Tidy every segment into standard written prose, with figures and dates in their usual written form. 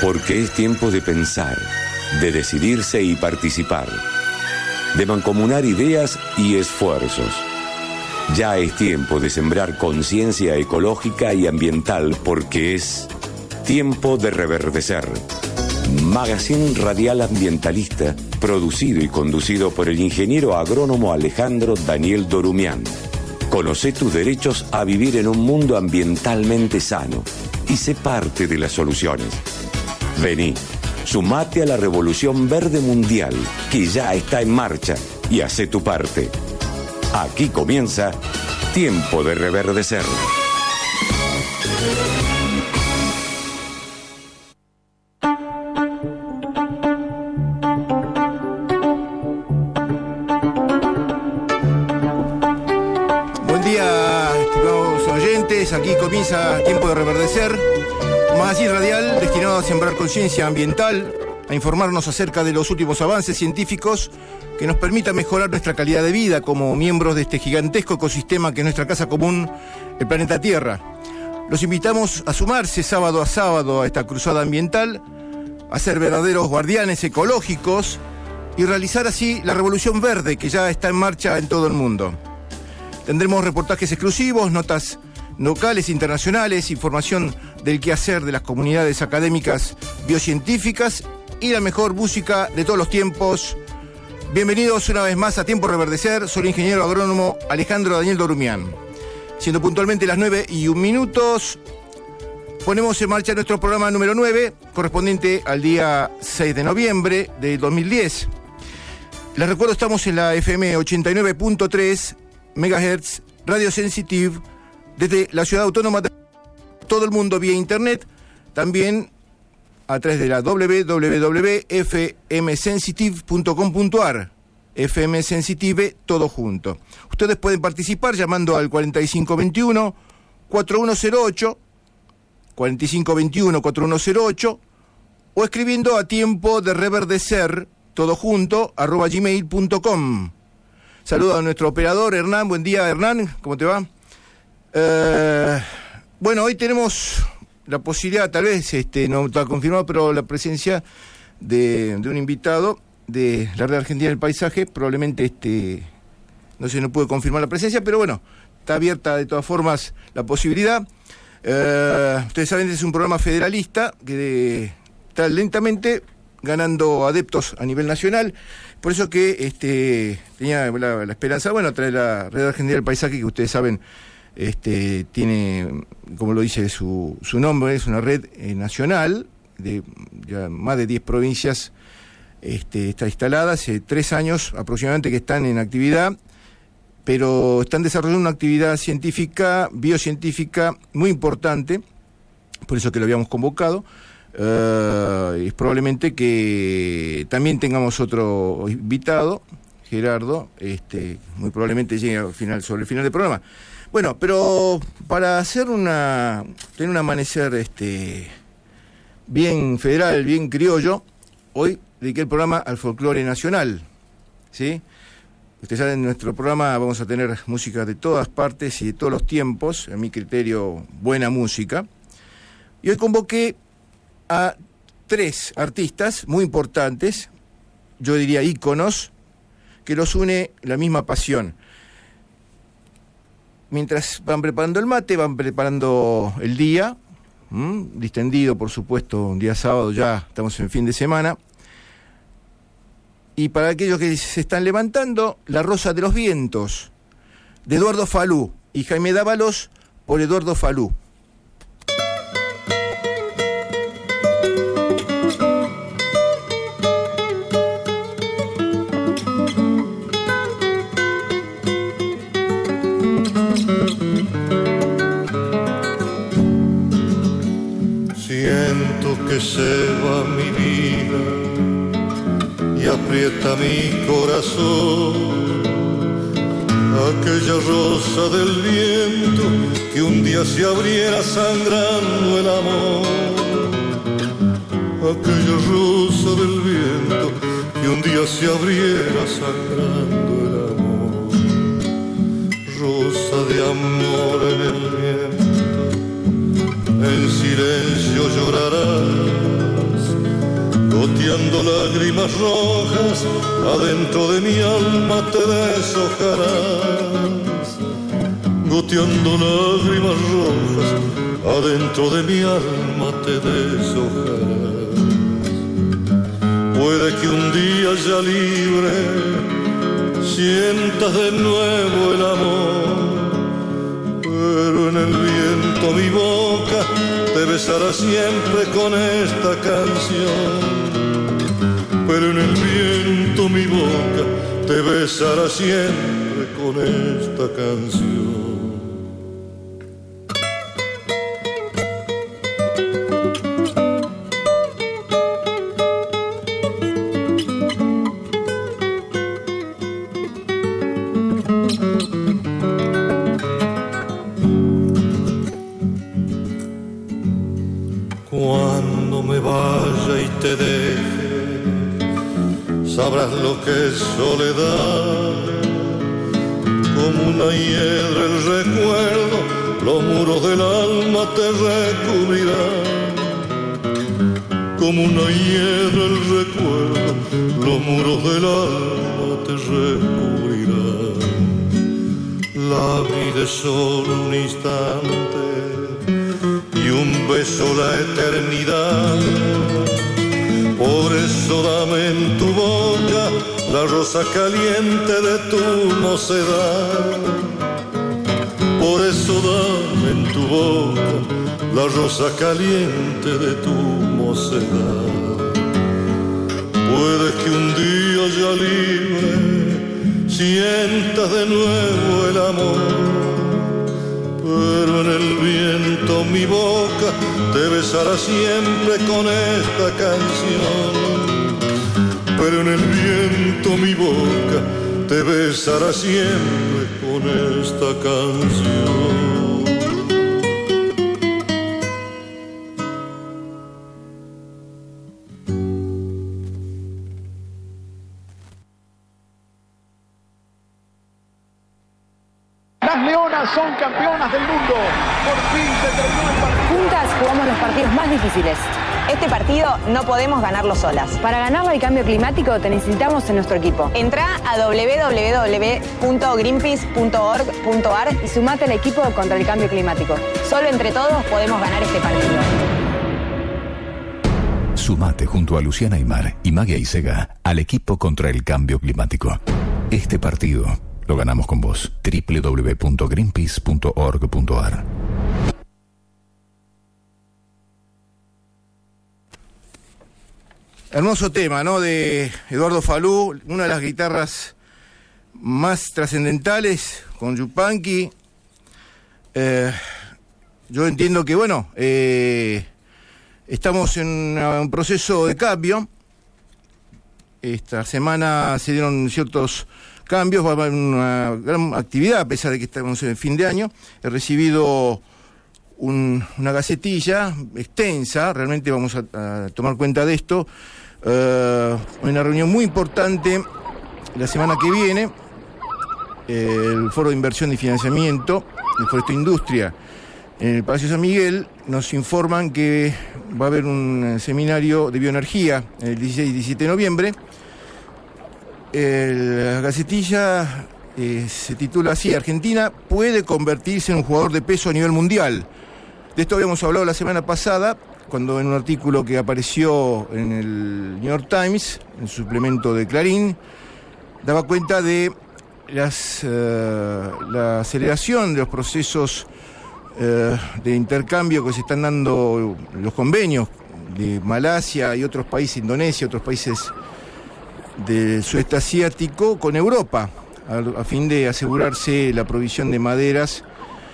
Porque es tiempo de pensar, de decidirse y participar, de mancomunar ideas y esfuerzos. Ya es tiempo de sembrar conciencia ecológica y ambiental porque es tiempo de reverdecer. Magazine radial ambientalista, producido y conducido por el ingeniero agrónomo Alejandro Daniel Dorumian. Conoce tus derechos a vivir en un mundo ambientalmente sano y sé parte de las soluciones. Vení, sumate a la revolución verde mundial que ya está en marcha y hacé tu parte. Aquí comienza Tiempo de Reverdecer. Buen día, estimados oyentes. Aquí comienza Tiempo de Reverdecer, un magazine radial destinado a sembrar conciencia ambiental, a informarnos acerca de los últimos avances científicos que nos permita mejorar nuestra calidad de vida como miembros de este gigantesco ecosistema que es nuestra casa común, el planeta Tierra. Los invitamos a sumarse sábado a sábado a esta cruzada ambiental, a ser verdaderos guardianes ecológicos y realizar así la revolución verde que ya está en marcha en todo el mundo. Tendremos reportajes exclusivos, notas locales, internacionales, información del quehacer de las comunidades académicas biocientíficas y la mejor música de todos los tiempos. Bienvenidos una vez más a Tiempo de Reverdecer. Soy el ingeniero agrónomo Alejandro Daniel Dorumian. Siendo puntualmente las 9:01, ponemos en marcha nuestro programa número 9, correspondiente al día 6 de noviembre de 2010. Les recuerdo, estamos en la FM 89.3 MHz, Radio Sensitive, desde la ciudad autónoma de todo el mundo vía internet, también a través de la www.fmsensitive.com.ar, FM Sensitive, todo junto. Ustedes pueden participar llamando al 4521-4108, 4521-4108, o escribiendo a tiempo de reverdecer, todo junto, @gmail.com. Saludo a nuestro operador, Hernán. Buen día, Hernán. ¿Cómo te va? Bueno, hoy tenemos la posibilidad, tal vez no está confirmado, pero la presencia de un invitado de la Red Argentina del Paisaje. Probablemente no puede confirmar la presencia, pero bueno, está abierta de todas formas la posibilidad. Ustedes saben que es un programa federalista que está lentamente ganando adeptos a nivel nacional. Por eso que tenía la esperanza, bueno, a través de la Red Argentina del Paisaje, que ustedes saben, tiene, como lo dice su nombre, es una red nacional de ya más de 10 provincias. Está instalada hace 3 años aproximadamente que están en actividad, pero están desarrollando una actividad científica, biocientífica muy importante, por eso que lo habíamos convocado. Es probablemente que también tengamos otro invitado, Gerardo, muy probablemente llegue sobre el final del programa. Bueno, pero para hacer tener un amanecer bien federal, bien criollo, hoy dediqué el programa al folclore nacional, ¿sí? Ustedes saben, en nuestro programa vamos a tener música de todas partes y de todos los tiempos, a mi criterio, buena música. Y hoy convoqué a 3 artistas muy importantes, yo diría íconos, que los une la misma pasión. Mientras van preparando el mate, van preparando el día, distendido, por supuesto, un día sábado, ya estamos en fin de semana. Y para aquellos que se están levantando, La Rosa de los Vientos, de Eduardo Falú, y Jaime Dávalos por Eduardo Falú. Siento que se va mi vida y aprieta mi corazón aquella rosa del viento que un día se abriera sangrando el amor. Aquella rosa del viento que un día se abriera sangrando el amor. Rosa de amor en el viento, en silencio llorarás, goteando lágrimas rojas, adentro de mi alma te deshojarás. Goteando lágrimas rojas, adentro de mi alma te deshojarás. Puede que un día ya libre sientas de nuevo el amor, pero en el viento mi boca te besará siempre con esta canción. Pero en el viento mi boca te besará siempre con esta canción. Sabrás lo que es soledad, como una hiedra el recuerdo, los muros del alma te recubrirán. Como una hiedra el recuerdo, los muros del alma te recubrirán. La vida es solo un instante y un beso la eternidad. Por eso dame en tu boca la rosa caliente de tu mocedad. Por eso dame en tu boca la rosa caliente de tu mocedad. Puede que un día ya libre sientas de nuevo el amor, pero en el viento mi boca te besará siempre con esta canción. Pero en el viento mi boca te besará siempre con esta canción. Las Leonas son campeonas del mundo. Por fin se terminó el partido. Juntas jugamos los partidos más difíciles. Este partido no podemos ganarlo solas. Para ganarlo al cambio climático te necesitamos en nuestro equipo. Entrá a www.greenpeace.org.ar y sumate al equipo contra el cambio climático. Solo entre todos podemos ganar este partido. Sumate junto a Luciana Aymar y Magia Isega al equipo contra el cambio climático. Este partido lo ganamos con vos. www.greenpeace.org.ar. Hermoso tema, ¿no? De Eduardo Falú, una de las guitarras más trascendentales con Yupanqui. Yo entiendo que, bueno, estamos en un proceso de cambio. Esta semana se dieron ciertos cambios, va a haber una gran actividad a pesar de que estamos en el fin de año. He recibido una gacetilla extensa, realmente vamos a tomar cuenta de esto. Una reunión muy importante la semana que viene, el Foro de Inversión y Financiamiento de Foresto Industria en el Palacio San Miguel. Nos informan que va a haber un seminario de bioenergía el 16 y 17 de noviembre. La gacetilla se titula así: Argentina puede convertirse en un jugador de peso a nivel mundial. De esto habíamos hablado la semana pasada, cuando en un artículo que apareció en el New York Times, en el suplemento de Clarín, daba cuenta de la aceleración de los procesos de intercambio que se están dando, los convenios de Malasia y otros países, Indonesia, otros países del sudeste asiático con Europa, a fin de asegurarse la provisión de maderas,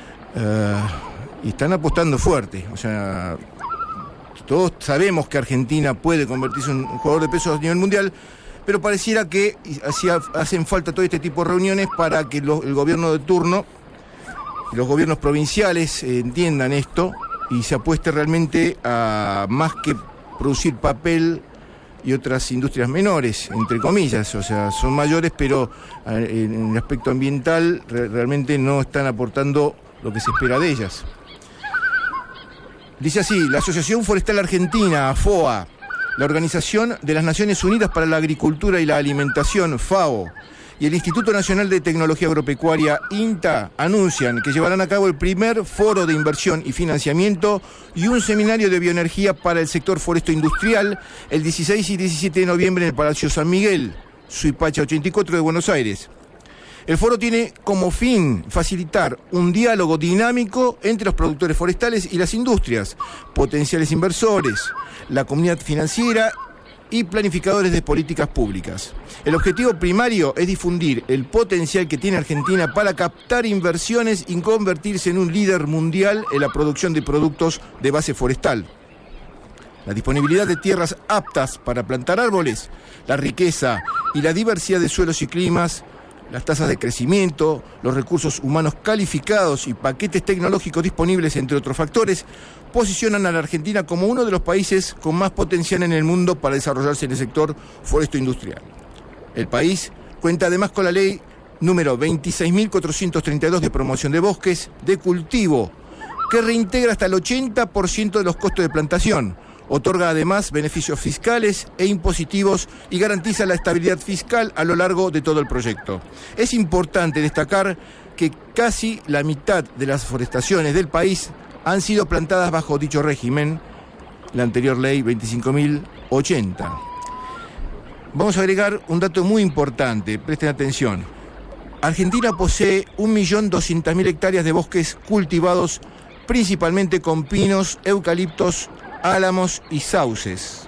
y están apostando fuerte. O sea, todos sabemos que Argentina puede convertirse en un jugador de peso a nivel mundial, pero pareciera que hacen falta todo este tipo de reuniones para que el gobierno de turno, los gobiernos provinciales entiendan esto y se apueste realmente a más que producir papel y otras industrias menores, entre comillas. O sea, son mayores, pero en el aspecto ambiental realmente no están aportando lo que se espera de ellas. Dice así: la Asociación Forestal Argentina, AFOA, la Organización de las Naciones Unidas para la Agricultura y la Alimentación, FAO, y el Instituto Nacional de Tecnología Agropecuaria, INTA, anuncian que llevarán a cabo el primer foro de inversión y financiamiento y un seminario de bioenergía para el sector foresto industrial el 16 y 17 de noviembre en el Palacio San Miguel, Suipacha 84 de Buenos Aires. El foro tiene como fin facilitar un diálogo dinámico entre los productores forestales y las industrias, potenciales inversores, la comunidad financiera y planificadores de políticas públicas. El objetivo primario es difundir el potencial que tiene Argentina para captar inversiones y convertirse en un líder mundial en la producción de productos de base forestal. La disponibilidad de tierras aptas para plantar árboles, la riqueza y la diversidad de suelos y climas, las tasas de crecimiento, los recursos humanos calificados y paquetes tecnológicos disponibles, entre otros factores, posicionan a la Argentina como uno de los países con más potencial en el mundo para desarrollarse en el sector foresto industrial. El país cuenta además con la ley número 26.432 de promoción de bosques de cultivo, que reintegra hasta el 80% de los costos de plantación, otorga además beneficios fiscales e impositivos y garantiza la estabilidad fiscal a lo largo de todo el proyecto. Es importante destacar que casi la mitad de las forestaciones del país han sido plantadas bajo dicho régimen, la anterior ley 25.080. Vamos a agregar un dato muy importante, presten atención. Argentina posee 1.200.000 hectáreas de bosques cultivados principalmente con pinos, eucaliptos, álamos y sauces.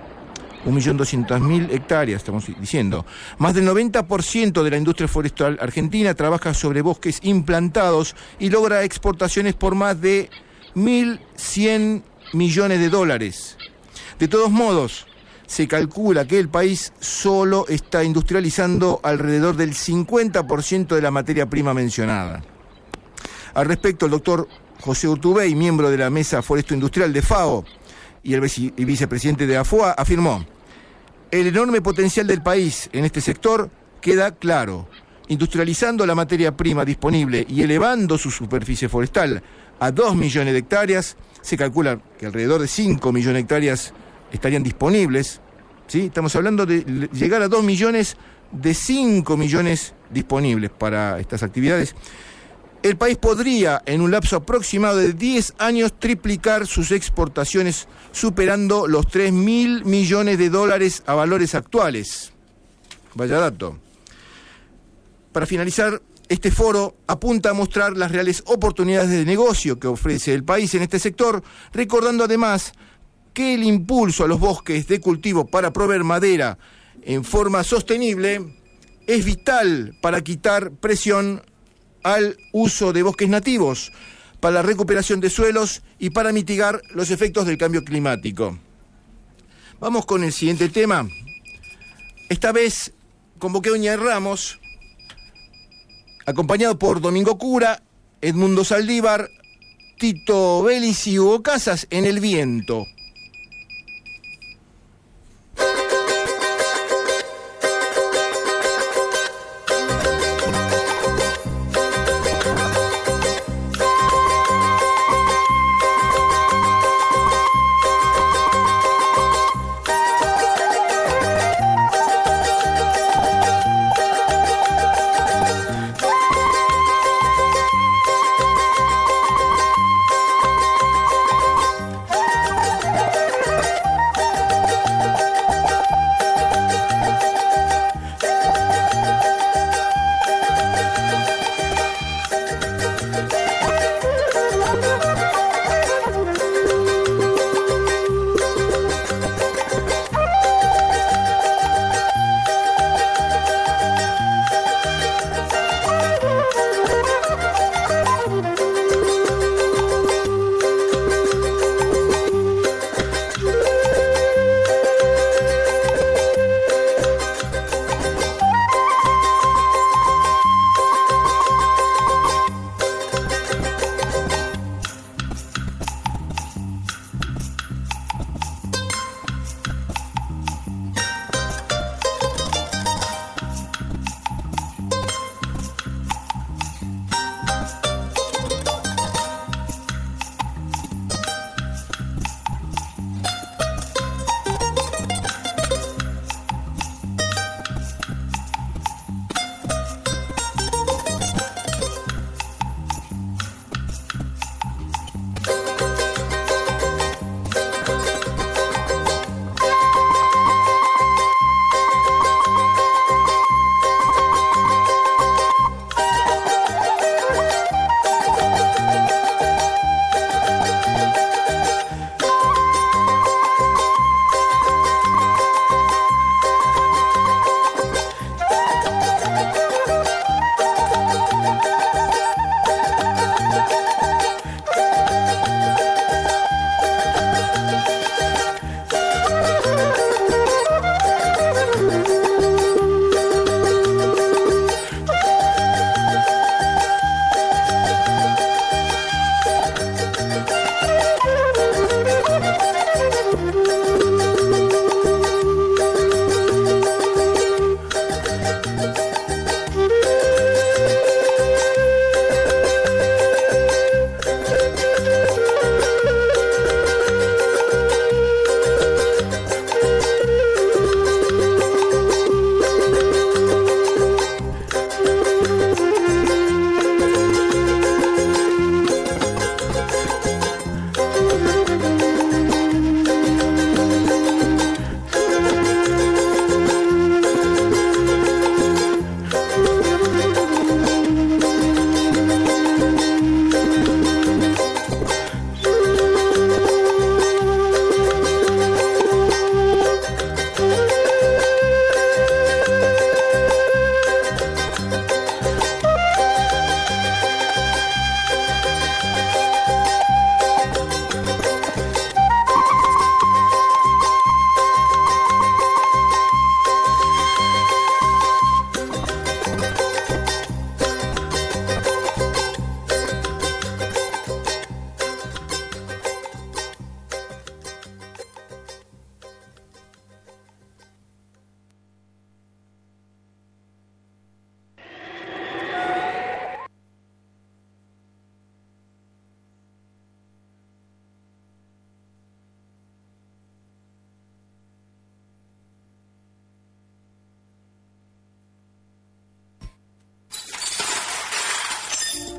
1.200.000 hectáreas, estamos diciendo. Más del 90% de la industria forestal argentina trabaja sobre bosques implantados y logra exportaciones por más de 1.100 millones de dólares. De todos modos, se calcula que el país solo está industrializando alrededor del 50% de la materia prima mencionada. Al respecto, el doctor José Urtubey, miembro de la Mesa Foresto Industrial de FAO y el vicepresidente de AFOA, afirmó: el enorme potencial del país en este sector queda claro. Industrializando la materia prima disponible y elevando su superficie forestal a 2 millones de hectáreas, se calcula que alrededor de 5 millones de hectáreas estarían disponibles, ¿sí? Estamos hablando de llegar a 2 millones de 5 millones disponibles para estas actividades. El país podría, en un lapso aproximado de 10 años, triplicar sus exportaciones, superando los 3.000 millones de dólares a valores actuales. Vaya dato. Para finalizar, este foro apunta a mostrar las reales oportunidades de negocio que ofrece el país en este sector, recordando además que el impulso a los bosques de cultivo para proveer madera en forma sostenible es vital para quitar presión al uso de bosques nativos, para la recuperación de suelos y para mitigar los efectos del cambio climático. Vamos con el siguiente tema. Esta vez convoqué a Oña Ramos, acompañado por Domingo Cura, Edmundo Saldívar, Tito Vélez y Hugo Casas en El Viento.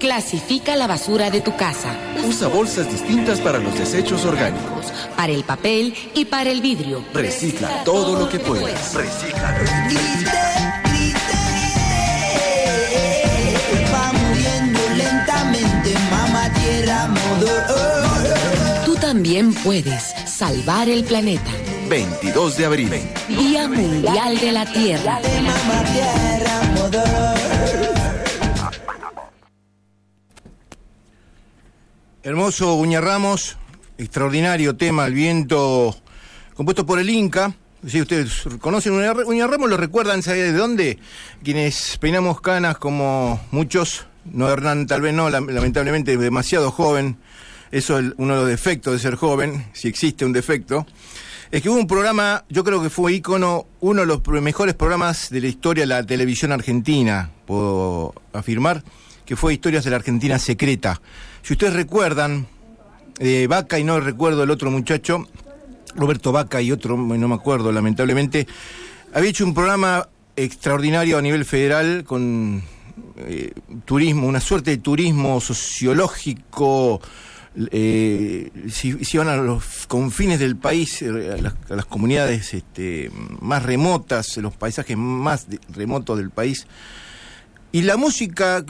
Clasifica la basura de tu casa. Usa bolsas distintas para los desechos orgánicos, para el papel y para el vidrio. Recicla todo lo que puedas. Recicla. Va muriendo lentamente, mamá tierra, Tú también puedes salvar el planeta. 22 de abril. Día Mundial de la Tierra. Mamá tierra, Hermoso Uña Ramos, extraordinario tema, El viento, compuesto por el Inca. Si ustedes conocen Uña Ramos, lo recuerdan, ¿saben de dónde? Quienes peinamos canas como muchos, no Hernán, tal vez no, lamentablemente demasiado joven. Eso es uno de los defectos de ser joven, si existe un defecto. Es que hubo un programa, yo creo que fue ícono, uno de los mejores programas de la historia de la televisión argentina, puedo afirmar, que fue Historias de la Argentina Secreta. Si ustedes recuerdan, Vaca y no recuerdo el otro muchacho, Roberto Vaca y otro, no me acuerdo lamentablemente, había hecho un programa extraordinario a nivel federal con turismo, una suerte de turismo sociológico. Si iban a los confines del país, a las comunidades más remotas, los paisajes más remotos del país, y la música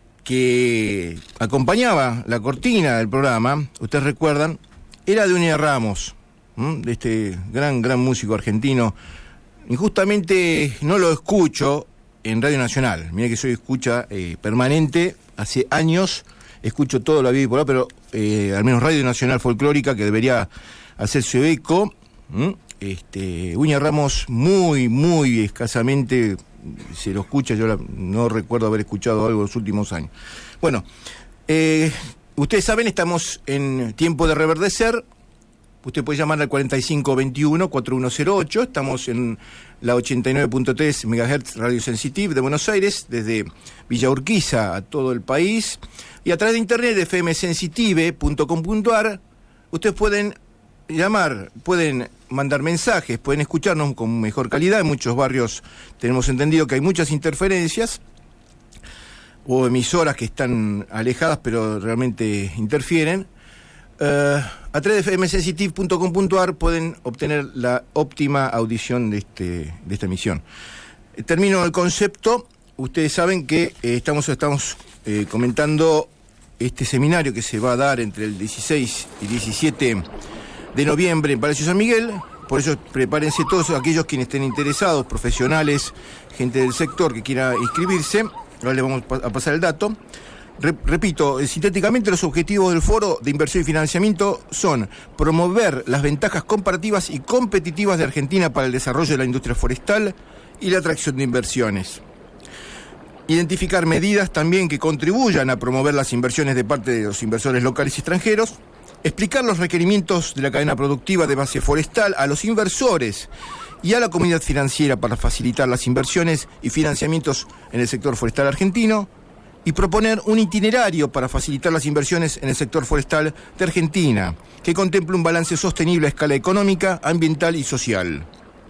que acompañaba la cortina del programa, ustedes recuerdan, era de Uña Ramos, de este gran músico argentino. Injustamente no lo escucho en Radio Nacional. Mira que soy escucha permanente, hace años escucho todo lo habido y por ahí, pero al menos Radio Nacional Folclórica, que debería hacerse eco. Uña Ramos muy escasamente se lo escucha, yo no recuerdo haber escuchado algo en los últimos años. Bueno, ustedes saben, estamos en tiempo de reverdecer. Usted puede llamar al 4521-4108, estamos en la 89.3 MHz Radio Sensitive de Buenos Aires, desde Villa Urquiza a todo el país, y a través de internet de fmsensitive.com.ar. ustedes pueden llamar, pueden mandar mensajes, pueden escucharnos con mejor calidad. En muchos barrios tenemos entendido que hay muchas interferencias o emisoras que están alejadas pero realmente interfieren. A través de fmsensitive.com.ar pueden obtener la óptima audición de esta emisión. Termino el concepto. Ustedes saben que estamos comentando este seminario que se va a dar entre el 16 y 17 de noviembre en Palacio San Miguel. Por eso prepárense todos aquellos quienes estén interesados, profesionales, gente del sector que quiera inscribirse. Ahora les vamos a pasar el dato. Repito, sintéticamente, los objetivos del Foro de Inversión y Financiamiento son promover las ventajas comparativas y competitivas de Argentina para el desarrollo de la industria forestal y la atracción de inversiones. Identificar medidas también que contribuyan a promover las inversiones de parte de los inversores locales y extranjeros. Explicar los requerimientos de la cadena productiva de base forestal a los inversores y a la comunidad financiera para facilitar las inversiones y financiamientos en el sector forestal argentino. Y proponer un itinerario para facilitar las inversiones en el sector forestal de Argentina, que contemple un balance sostenible a escala económica, ambiental y social.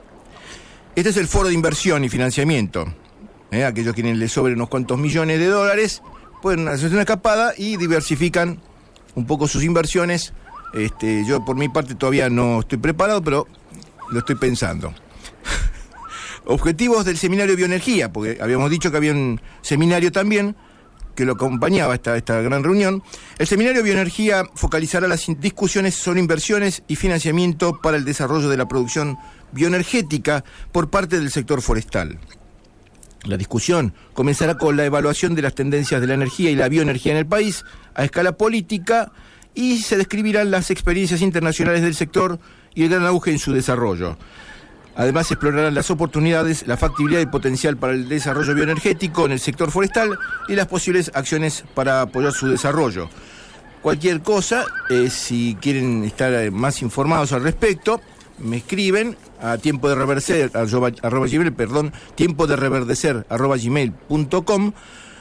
Este es el Foro de Inversión y Financiamiento. Aquellos quienes les sobren unos cuantos millones de dólares pueden hacer una escapada y diversifican un poco sus inversiones. Yo por mi parte todavía no estoy preparado, pero lo estoy pensando. Objetivos del seminario de bioenergía, porque habíamos dicho que había un seminario también que lo acompañaba esta gran reunión. El seminario de bioenergía focalizará las discusiones sobre inversiones y financiamiento para el desarrollo de la producción bioenergética por parte del sector forestal. La discusión comenzará con la evaluación de las tendencias de la energía y la bioenergía en el país a escala política y se describirán las experiencias internacionales del sector y el gran auge en su desarrollo. Además, se explorarán las oportunidades, la factibilidad y potencial para el desarrollo bioenergético en el sector forestal y las posibles acciones para apoyar su desarrollo. Cualquier cosa, si quieren estar más informados al respecto, me escriben a tiempodereverdecer@gmail.com,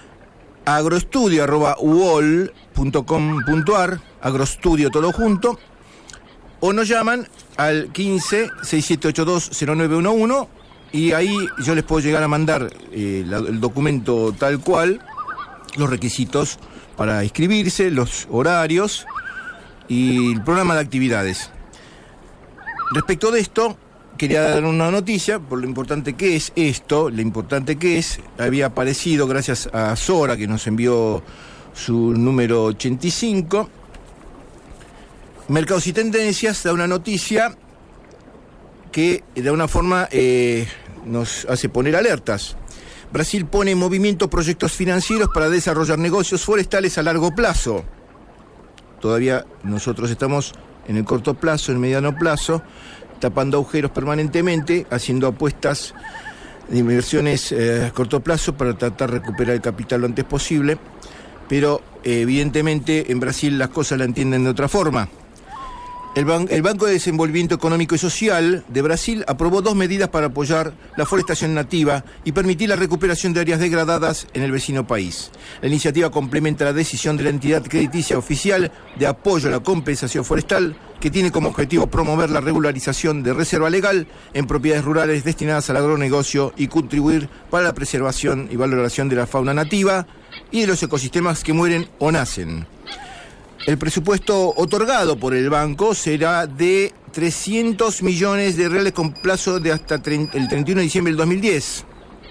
agroestudio@uol.com.ar, agroestudio todo junto, o nos llaman al 15-6782-0911 y ahí yo les puedo llegar a mandar el documento tal cual, los requisitos para inscribirse, los horarios y el programa de actividades. Respecto de esto, quería dar una noticia, por lo importante que es esto, había aparecido gracias a Sora, que nos envió su número 85. Mercados y Tendencias da una noticia que de alguna forma nos hace poner alertas. Brasil pone en movimiento proyectos financieros para desarrollar negocios forestales a largo plazo. Todavía nosotros estamos en el corto plazo, en el mediano plazo, tapando agujeros permanentemente, haciendo apuestas de inversiones a corto plazo para tratar de recuperar el capital lo antes posible, pero evidentemente en Brasil las cosas la entienden de otra forma. El Banco de Desenvolvimiento Económico y Social de Brasil aprobó 2 medidas para apoyar la forestación nativa y permitir la recuperación de áreas degradadas en el vecino país. La iniciativa complementa la decisión de la entidad crediticia oficial de apoyo a la compensación forestal, que tiene como objetivo promover la regularización de reserva legal en propiedades rurales destinadas al agronegocio y contribuir para la preservación y valoración de la fauna nativa y de los ecosistemas que mueren o nacen. El presupuesto otorgado por el banco será de 300 millones de reales con plazo de hasta el 31 de diciembre del 2010.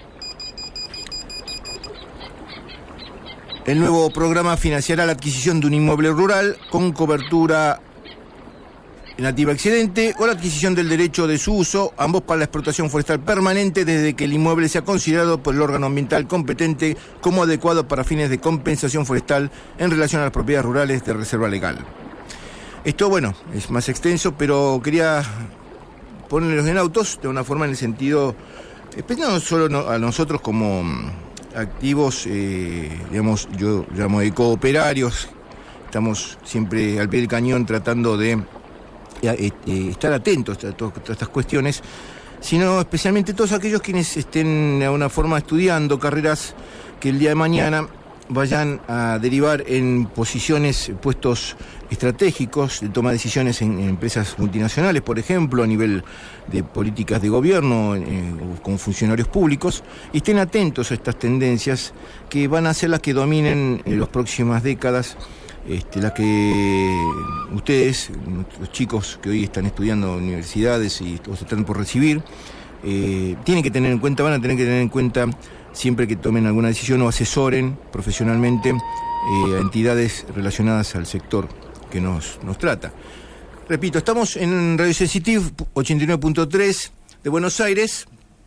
El nuevo programa financiará la adquisición de un inmueble rural con cobertura nativa excedente o la adquisición del derecho de su uso, ambos para la explotación forestal permanente desde que el inmueble sea considerado por el órgano ambiental competente como adecuado para fines de compensación forestal en relación a las propiedades rurales de reserva legal. Esto, bueno, es más extenso, pero quería ponerlos en autos de una forma en el sentido, no solo a nosotros como activos, digamos, yo llamo de cooperarios, estamos siempre al pie del cañón tratando de estar atentos a todas estas cuestiones, sino especialmente todos aquellos quienes estén de alguna forma estudiando carreras que el día de mañana vayan a derivar en posiciones, puestos estratégicos de toma de decisiones en empresas multinacionales, por ejemplo, a nivel de políticas de gobierno, con funcionarios públicos, y estén atentos a estas tendencias que van a ser las que dominen en las próximas décadas. Las que ustedes, los chicos que hoy están estudiando en universidades y o se están por recibir, tienen que tener en cuenta, van a tener que tener en cuenta siempre que tomen alguna decisión o asesoren profesionalmente a entidades relacionadas al sector que nos trata. Repito, estamos en Radio Sensitive 89.3 de Buenos Aires,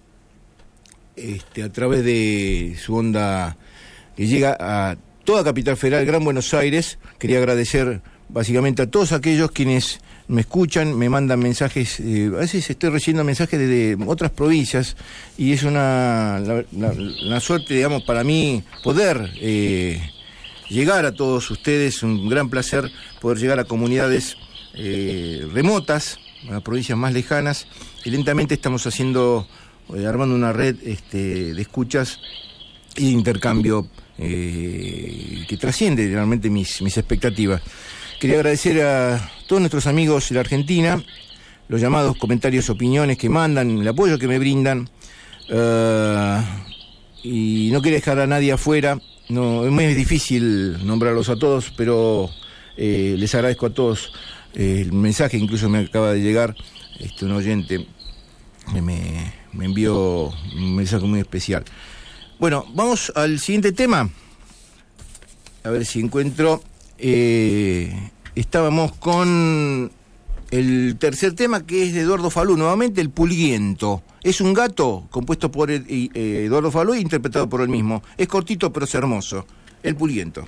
a través de su onda que llega a toda Capital Federal, Gran Buenos Aires. Quería agradecer básicamente a todos aquellos quienes me escuchan, me mandan mensajes, a veces estoy recibiendo mensajes de otras provincias y es una suerte, digamos, para mí poder llegar a todos ustedes, un gran placer poder llegar a comunidades remotas, a provincias más lejanas, y lentamente estamos armando una red de escuchas y de intercambio que trasciende realmente mis expectativas. Quería agradecer a todos nuestros amigos de la Argentina, los llamados comentarios, opiniones que mandan, el apoyo que me brindan, y no quería dejar a nadie afuera. No, es muy difícil nombrarlos a todos, pero les agradezco a todos el mensaje. Incluso me acaba de llegar un oyente que me envió un mensaje muy especial. Bueno, vamos al siguiente tema. A ver si encuentro. Estábamos con el tercer tema, que es de Eduardo Falú, nuevamente El Pulguiento. Es un gato compuesto por Eduardo Falú e interpretado por él mismo. Es cortito pero es hermoso. El Pulguiento.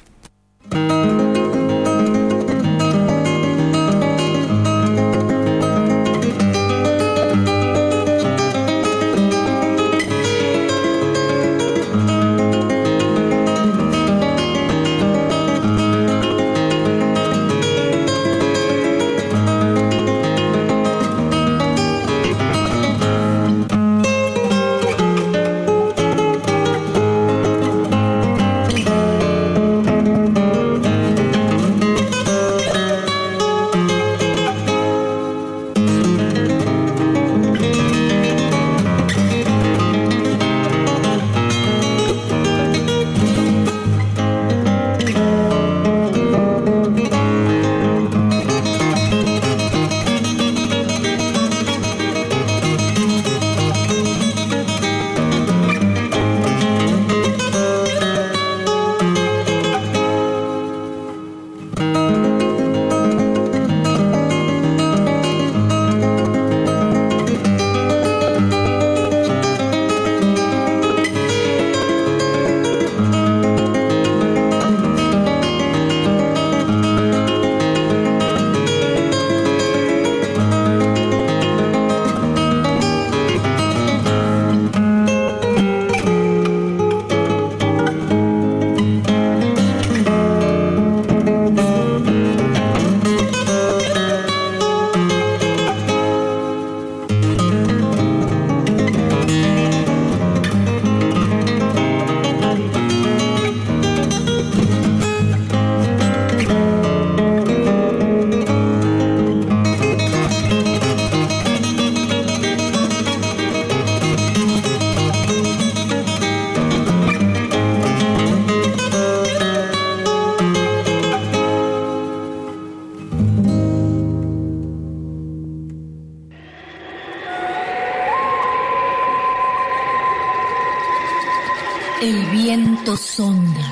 Alto Sonda.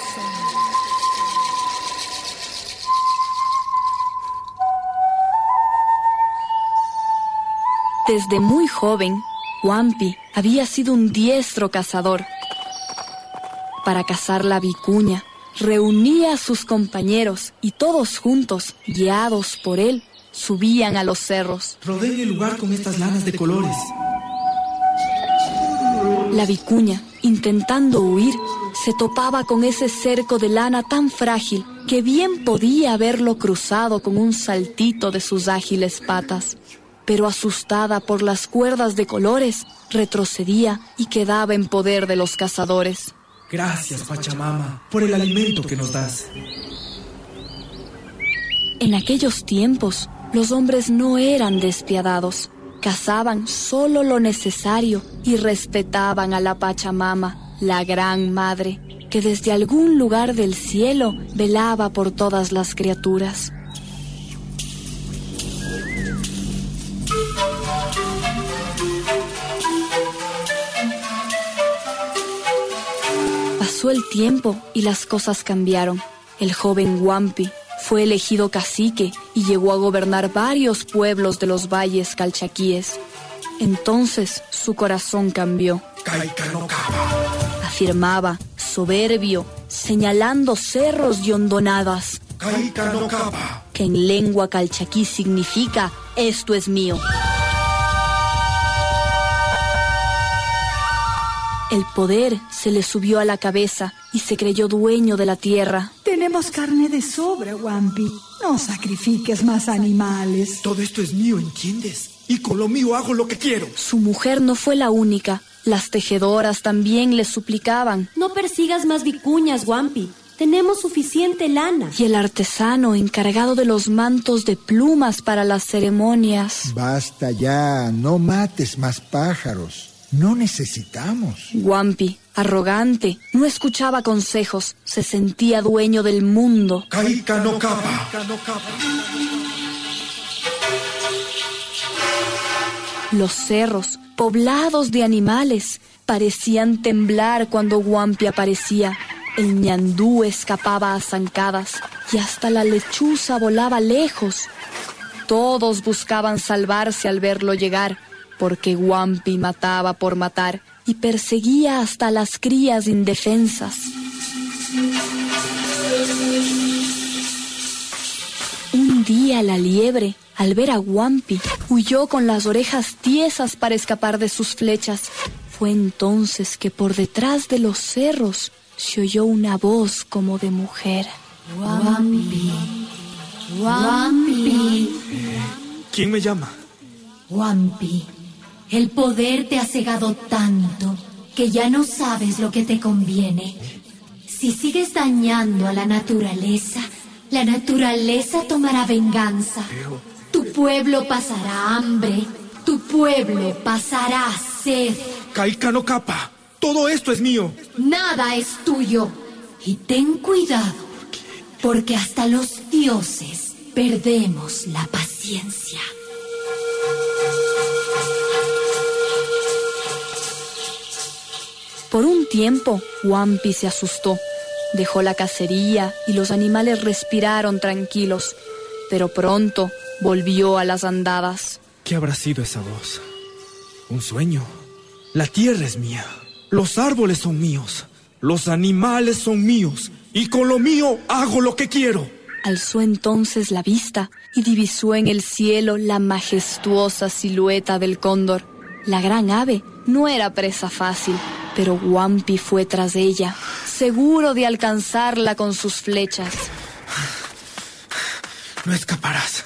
Desde muy joven, Wampi había sido un diestro cazador. Para cazar la vicuña, reunía a sus compañeros y todos juntos, guiados por él, subían a los cerros. Rodeen el lugar con estas lanas de colores. La vicuña, intentando huir, se topaba con ese cerco de lana tan frágil que bien podía haberlo cruzado con un saltito de sus ágiles patas. Pero asustada por las cuerdas de colores, retrocedía y quedaba en poder de los cazadores. Gracias, Pachamama, por el alimento que nos das. En aquellos tiempos, los hombres no eran despiadados. Cazaban solo lo necesario y respetaban a la Pachamama, la Gran Madre, que desde algún lugar del cielo velaba por todas las criaturas. Pasó el tiempo y las cosas cambiaron. El joven Wampi fue elegido cacique y llegó a gobernar varios pueblos de los valles calchaquíes. Entonces su corazón cambió. Afirmaba, soberbio, señalando cerros y hondonadas, que en lengua calchaquí significa «esto es mío». El poder se le subió a la cabeza y se creyó dueño de la tierra. Tenemos carne de sobra, Wampi. No sacrifiques más animales. Todo esto es mío, ¿entiendes? Y con lo mío hago lo que quiero. Su mujer no fue la única. Las tejedoras también le suplicaban. No persigas más vicuñas, Wampi. Tenemos suficiente lana. Y el artesano encargado de los mantos de plumas para las ceremonias. Basta ya, no mates más pájaros. No necesitamos. Wampi, arrogante, no escuchaba consejos, se sentía dueño del mundo. Los cerros, poblados de animales, parecían temblar cuando Wampi aparecía. El ñandú escapaba a zancadas y hasta la lechuza volaba lejos. Todos buscaban salvarse al verlo llegar, porque Wampi mataba por matar y perseguía hasta las crías indefensas. Un día la liebre, al ver a Wampi, huyó con las orejas tiesas para escapar de sus flechas. Fue entonces que por detrás de los cerros se oyó una voz como de mujer. Wampi, Wampi. ¿Quién me llama? Wampi. El poder te ha cegado tanto que ya no sabes lo que te conviene. Si sigues dañando a la naturaleza tomará venganza. Tu pueblo pasará hambre, tu pueblo pasará sed. Kaika no Kappa, todo esto es mío. Nada es tuyo. Y ten cuidado, porque hasta los dioses perdemos la paciencia. Por un tiempo, Wampi se asustó. Dejó la cacería y los animales respiraron tranquilos. Pero pronto volvió a las andadas. ¿Qué habrá sido esa voz? ¿Un sueño? La tierra es mía. Los árboles son míos. Los animales son míos. Y con lo mío hago lo que quiero. Alzó entonces la vista y divisó en el cielo la majestuosa silueta del cóndor. La gran ave no era presa fácil, pero Wampi fue tras ella, seguro de alcanzarla con sus flechas. No escaparás.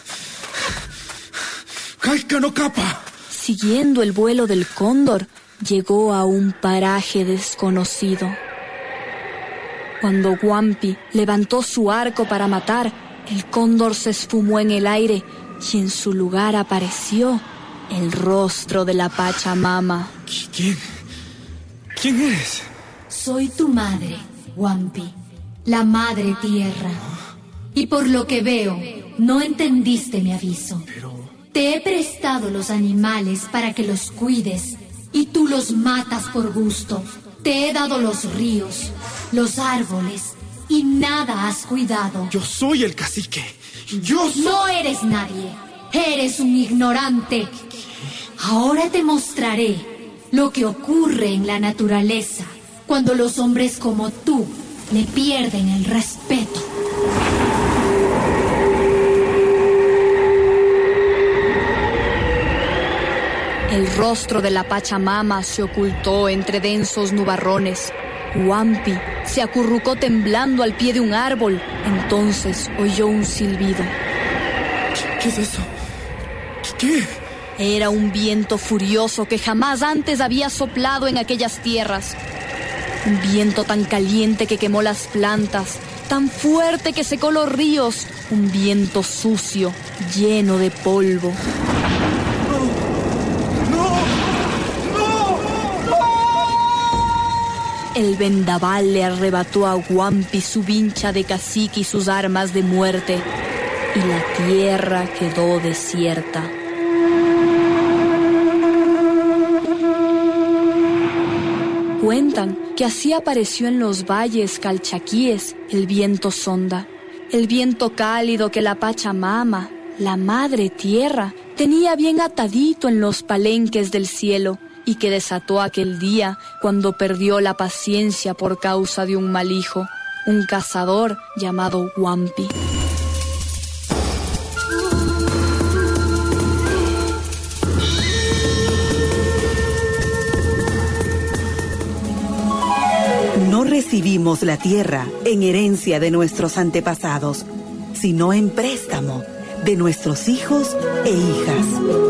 ¡Kaika no Kappa! Siguiendo el vuelo del cóndor, llegó a un paraje desconocido. Cuando Wampi levantó su arco para matar, el cóndor se esfumó en el aire y en su lugar apareció el rostro de la Pachamama. ¿Quién eres? Soy tu madre, Wampi, la madre tierra. Y por lo que veo, no entendiste mi aviso. Te he prestado los animales para que los cuides y tú los matas por gusto. Te he dado los ríos, los árboles, y nada has cuidado. Yo soy el cacique. Yo soy... No eres nadie. Eres un ignorante. Ahora te mostraré lo que ocurre en la naturaleza cuando los hombres como tú le pierden el respeto. El rostro de la Pachamama se ocultó entre densos nubarrones. Wampi se acurrucó temblando al pie de un árbol. Entonces oyó un silbido. ¿Qué es eso? ¿Qué? Era un viento furioso que jamás antes había soplado en aquellas tierras. Un viento tan caliente que quemó las plantas, tan fuerte que secó los ríos. Un viento sucio, lleno de polvo. El vendaval le arrebató a Wampi su vincha de cacique y sus armas de muerte, y la tierra quedó desierta. Cuentan que así apareció en los valles calchaquíes el viento sonda, el viento cálido que la Pachamama, la madre tierra, tenía bien atadito en los palenques del cielo, y que desató aquel día cuando perdió la paciencia por causa de un mal hijo, un cazador llamado Wampi. No recibimos la tierra en herencia de nuestros antepasados, sino en préstamo de nuestros hijos e hijas.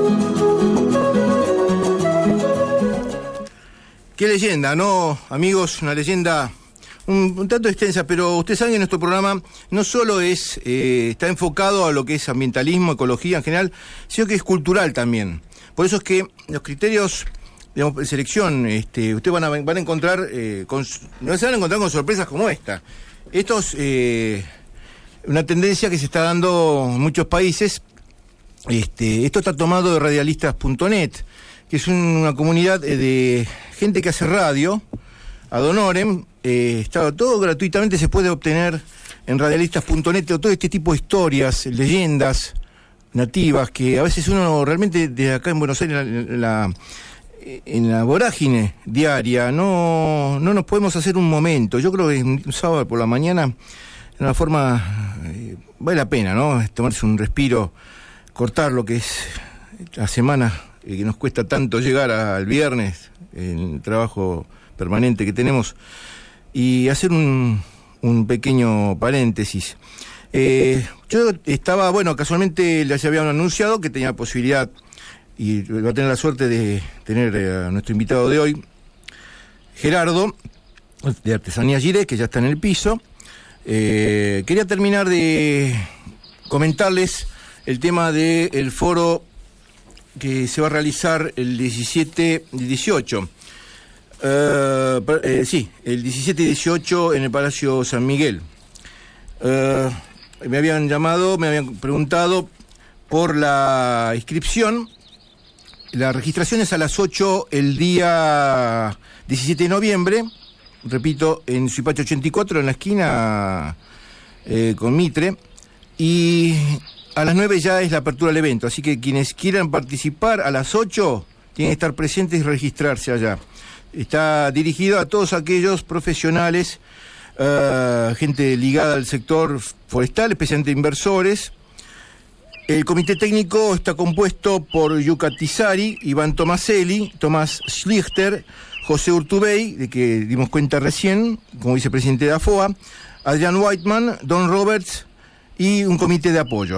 Qué leyenda, ¿no, amigos? Una leyenda un tanto extensa, pero ustedes saben que nuestro programa no solo está enfocado a lo que es ambientalismo, ecología en general, sino que es cultural también. Por eso es que los criterios, digamos, de selección, ustedes van a encontrar, no se van a encontrar con sorpresas como esta. Esto es una tendencia que se está dando en muchos países. Esto está tomado de radialistas.net, que es una comunidad de gente que hace radio ad honorem. Está todo gratuitamente, se puede obtener en radialistas.net todo este tipo de historias, leyendas nativas, que a veces uno realmente desde acá en Buenos Aires, en la vorágine diaria, no nos podemos hacer un momento. Yo creo que un sábado por la mañana, de una forma, vale la pena, ¿no? Tomarse un respiro, cortar lo que es la semana que nos cuesta tanto llegar al viernes, el trabajo permanente que tenemos, y hacer un pequeño paréntesis. Yo estaba, casualmente les habían anunciado que tenía posibilidad, y va a tener la suerte de tener a nuestro invitado de hoy, Gerardo, de Artesanía Giré, que ya está en el piso. Quería terminar de comentarles el tema del foro que se va a realizar el 17 y 18. El 17 y 18 en el Palacio San Miguel. Me habían preguntado por la inscripción. La registración es a las 8 el día 17 de noviembre. Repito, en Suipacha 84, en la esquina con Mitre. Y a las 9 ya es la apertura del evento, así que quienes quieran participar a las 8 tienen que estar presentes y registrarse allá. Está dirigido a todos aquellos profesionales, gente ligada al sector forestal, especialmente inversores. El comité técnico está compuesto por Yuka Tizari, Iván Tomaselli, Tomás Schlichter, José Urtubey, de que dimos cuenta recién, como vicepresidente de AFOA, Adrián Whiteman, Don Roberts y un comité de apoyo.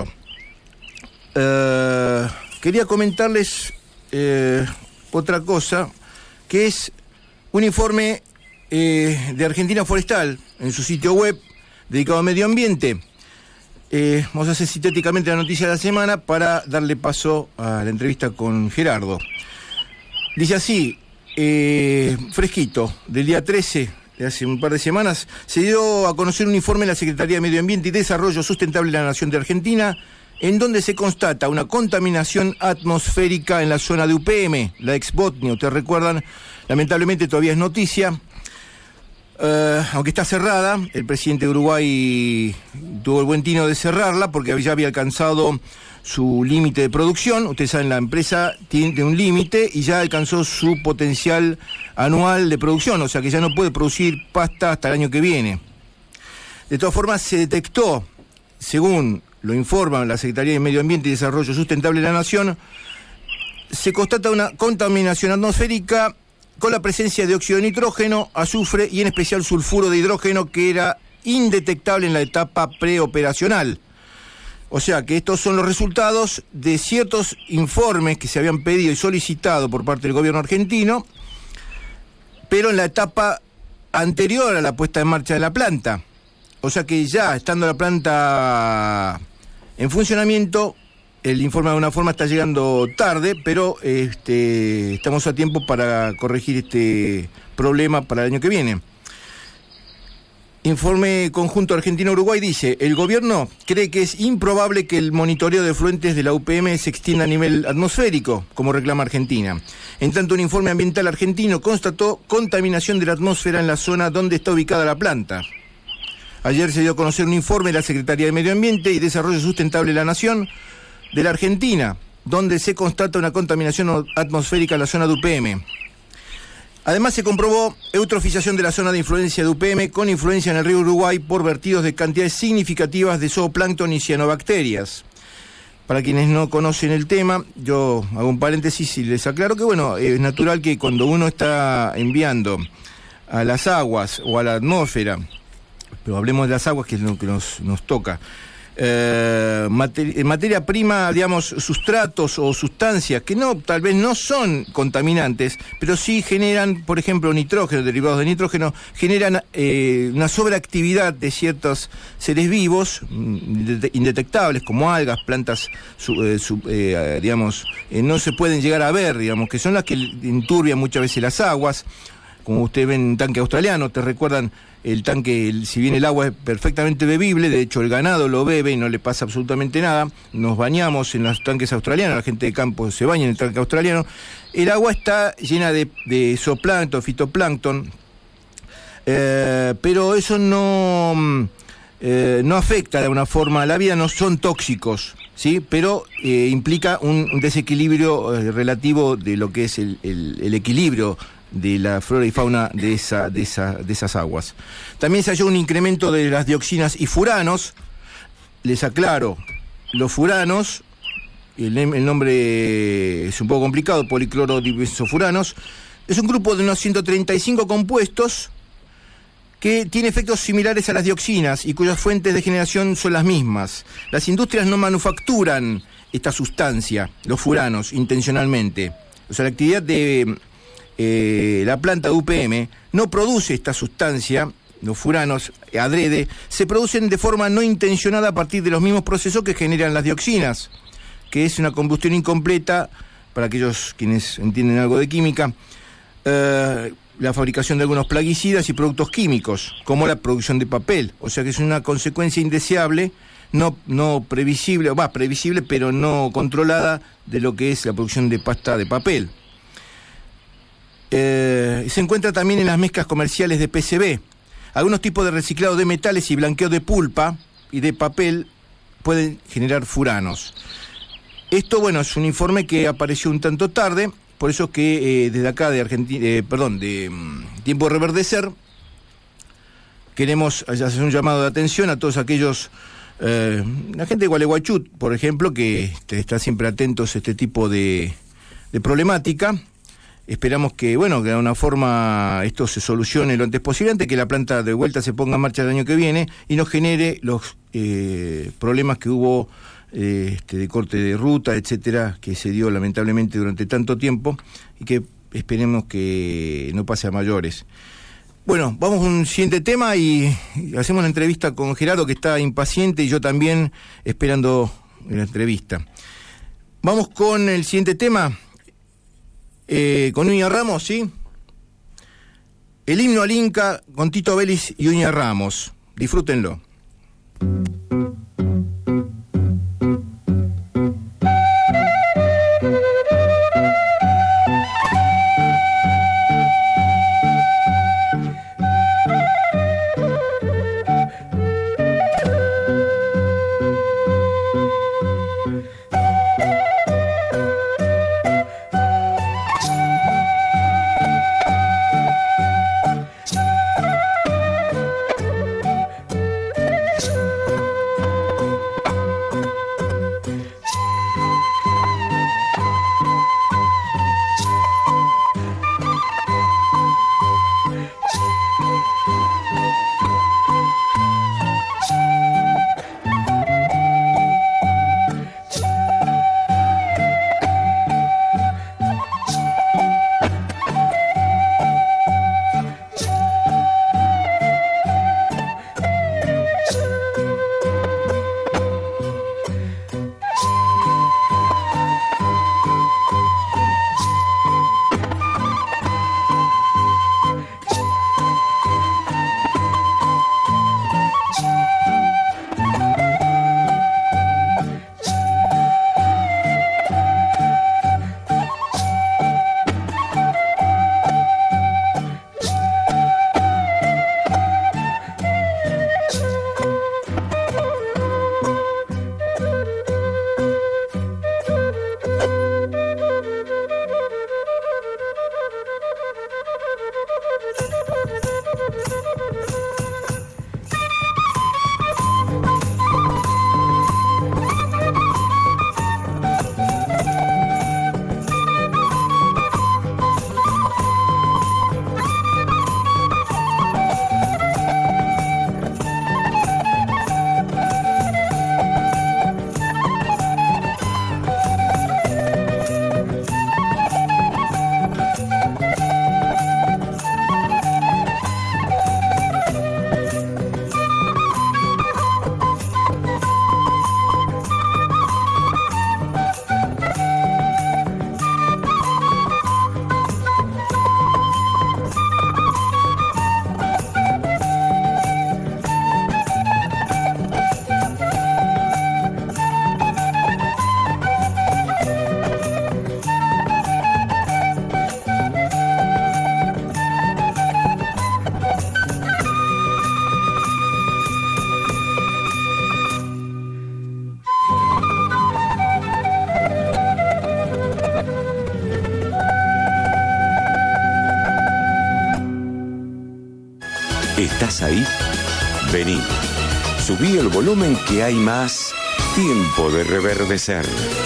Quería comentarles otra cosa, que es un informe de Argentina Forestal en su sitio web dedicado a medio ambiente. Vamos a hacer sintéticamente la noticia de la semana para darle paso a la entrevista con Gerardo. Dice así, fresquito, del día 13, de hace un par de semanas, se dio a conocer un informe de la Secretaría de Medio Ambiente y Desarrollo Sustentable de la Nación de Argentina, en donde se constata una contaminación atmosférica en la zona de UPM, la ex Botnia. Ustedes recuerdan, lamentablemente todavía es noticia, aunque está cerrada, el presidente de Uruguay tuvo el buen tino de cerrarla porque ya había alcanzado su límite de producción. Ustedes saben, la empresa tiene un límite y ya alcanzó su potencial anual de producción, o sea que ya no puede producir pasta hasta el año que viene. De todas formas, se detectó, según lo informa la Secretaría de Medio Ambiente y Desarrollo Sustentable de la Nación, se constata una contaminación atmosférica con la presencia de óxido de nitrógeno, azufre y en especial sulfuro de hidrógeno, que era indetectable en la etapa preoperacional. O sea que estos son los resultados de ciertos informes que se habían pedido y solicitado por parte del gobierno argentino, pero en la etapa anterior a la puesta en marcha de la planta. O sea que ya estando la planta en funcionamiento, el informe de alguna forma está llegando tarde, pero estamos a tiempo para corregir este problema para el año que viene. Informe conjunto Argentina-Uruguay dice: el gobierno cree que es improbable que el monitoreo de efluentes de la UPM se extienda a nivel atmosférico, como reclama Argentina. En tanto, un informe ambiental argentino constató contaminación de la atmósfera en la zona donde está ubicada la planta. Ayer se dio a conocer un informe de la Secretaría de Medio Ambiente y Desarrollo Sustentable de la Nación de la Argentina, donde se constata una contaminación atmosférica en la zona de UPM. Además, se comprobó eutrofización de la zona de influencia de UPM con influencia en el río Uruguay por vertidos de cantidades significativas de zooplancton y cianobacterias. Para quienes no conocen el tema, yo hago un paréntesis y les aclaro que, bueno, es natural que cuando uno está enviando a las aguas o a la atmósfera, pero hablemos de las aguas, que es lo que nos toca, materia prima, digamos, sustratos o sustancias que tal vez no son contaminantes, pero sí generan, por ejemplo, nitrógeno, derivados de nitrógeno, generan una sobreactividad de ciertos seres vivos indetectables, como algas, plantas, digamos, no se pueden llegar a ver, digamos, que son las que enturbian muchas veces las aguas. Como ustedes ven, un tanque australiano, te recuerdan el tanque, si bien el agua es perfectamente bebible, de hecho el ganado lo bebe y no le pasa absolutamente nada, nos bañamos en los tanques australianos, la gente de campo se baña en el tanque australiano, el agua está llena de zooplancton, fitoplancton, pero eso no afecta de alguna forma a la vida, no son tóxicos, ¿sí? Pero implica un desequilibrio relativo de lo que es el equilibrio de la flora y fauna de esas aguas. También se halló un incremento de las dioxinas y furanos. Les aclaro, los furanos, el nombre es un poco complicado, policlorodibenzofuranos, es un grupo de unos 135 compuestos que tiene efectos similares a las dioxinas y cuyas fuentes de generación son las mismas. Las industrias no manufacturan esta sustancia, los furanos, intencionalmente. O sea, la actividad de la planta de UPM no produce esta sustancia, los furanos adrede, se producen de forma no intencionada a partir de los mismos procesos que generan las dioxinas, que es una combustión incompleta, para aquellos quienes entienden algo de química, la fabricación de algunos plaguicidas y productos químicos, como la producción de papel, o sea que es una consecuencia indeseable, no previsible, previsible pero no controlada de lo que es la producción de pasta de papel. Se encuentra también en las mezclas comerciales de PCB. Algunos tipos de reciclado de metales y blanqueo de pulpa y de papel pueden generar furanos. Esto, bueno, es un informe que apareció un tanto tarde, por eso es que desde acá de Tiempo de Reverdecer queremos hacer un llamado de atención a todos aquellos, la gente de Gualeguaychú, por ejemplo, que está siempre atentos a este tipo de problemática. Esperamos que, bueno, que de alguna forma esto se solucione lo antes posible, antes que la planta de vuelta se ponga en marcha el año que viene y no genere los problemas que hubo de corte de ruta, etcétera, que se dio lamentablemente durante tanto tiempo y que esperemos que no pase a mayores. Bueno, vamos a un siguiente tema y hacemos la entrevista con Gerardo, que está impaciente, y yo también esperando la entrevista. Vamos con el siguiente tema. Con Uña Ramos, ¿sí? El himno al Inca con Tito Vélez y Uña Ramos. Disfrútenlo. ¿Estás ahí? Vení. Subí el volumen que hay más tiempo de reverdecer.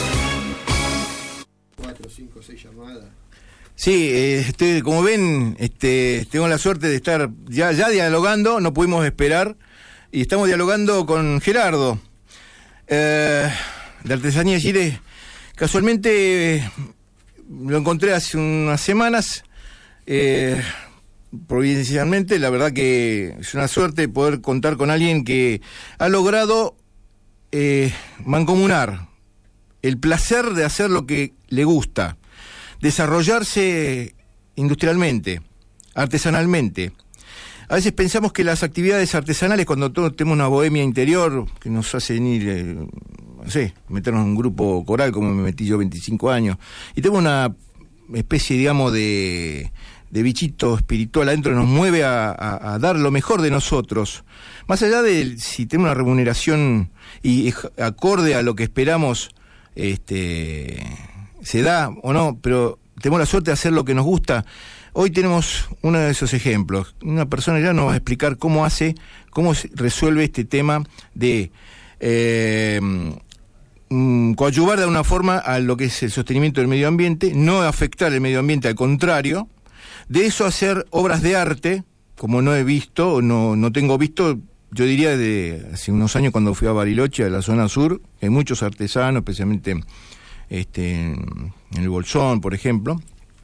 4, 5, 6 llamadas. Sí, como ven, tengo la suerte de estar ya dialogando, no pudimos esperar, y estamos dialogando con Gerardo, de Artesanía Chile. Casualmente lo encontré hace unas semanas, providencialmente. La verdad que es una suerte poder contar con alguien que ha logrado mancomunar el placer de hacer lo que le gusta, desarrollarse industrialmente, artesanalmente. A veces pensamos que las actividades artesanales, cuando todos tenemos una bohemia interior que nos hace venir, no sé, meternos en un grupo coral como me metí yo 25 años, y tengo una especie, digamos, de bichito espiritual adentro, nos mueve a dar lo mejor de nosotros, más allá de si tenemos una remuneración y acorde a lo que esperamos, se da o no, pero tenemos la suerte de hacer lo que nos gusta. Hoy tenemos uno de esos ejemplos. Una persona ya nos va a explicar cómo resuelve este tema de coadyuvar de alguna forma a lo que es el sostenimiento del medio ambiente, no afectar el medio ambiente, al contrario, de eso hacer obras de arte, como no he visto, o no tengo visto. Yo diría de hace unos años, cuando fui a Bariloche, a la zona sur, hay muchos artesanos, especialmente en el Bolsón, por ejemplo.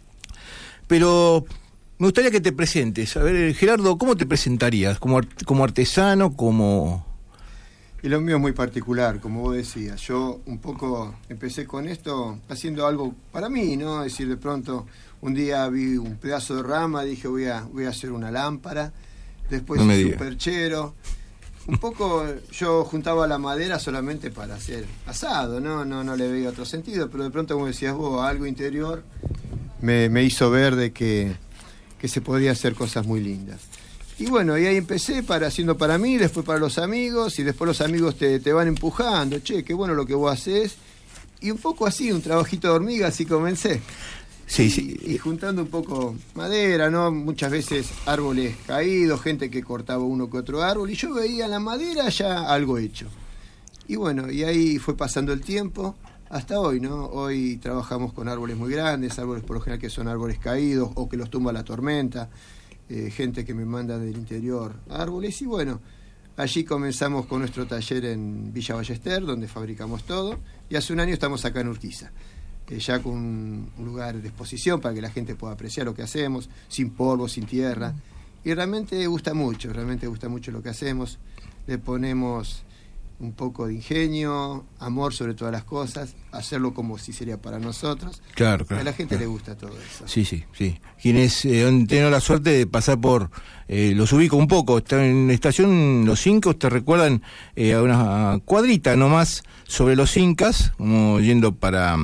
Pero me gustaría que te presentes. A ver, Gerardo, ¿cómo te presentarías? ¿Como artesano, como...? Y lo mío es muy particular, como vos decías. Yo un poco empecé con esto haciendo algo para mí, ¿no? Es decir, de pronto un día vi un pedazo de rama, dije voy a hacer una lámpara. Después hice un perchero. Un poco yo juntaba la madera solamente para hacer asado, no le veía otro sentido, pero de pronto, como decías vos, algo interior me hizo ver de que se podía hacer cosas muy lindas. Y bueno, y ahí empecé haciendo para mí, después para los amigos, y después los amigos te van empujando, che, qué bueno lo que vos hacés, y un poco así, un trabajito de hormiga, así comencé. Sí. Y juntando un poco madera, ¿no? Muchas veces árboles caídos, gente que cortaba uno que otro árbol, y yo veía en la madera ya algo hecho. Y bueno, y ahí fue pasando el tiempo hasta hoy, ¿no? Hoy trabajamos con árboles muy grandes, árboles por lo general que son árboles caídos o que los tumba la tormenta, gente que me manda del interior árboles, y bueno, allí comenzamos con nuestro taller en Villa Ballester, donde fabricamos todo, y hace un año estamos acá en Urquiza. Ya con un lugar de exposición para que la gente pueda apreciar lo que hacemos, sin polvo, sin tierra, y realmente gusta mucho lo que hacemos. Le ponemos un poco de ingenio, amor sobre todas las cosas, hacerlo como si sería para nosotros. Claro. A la gente le gusta todo eso. Sí. Quienes han tenido la suerte de pasar por, los ubico un poco, están en la estación Los Incas, ¿te recuerdan? A una cuadrita nomás sobre Los Incas, como yendo para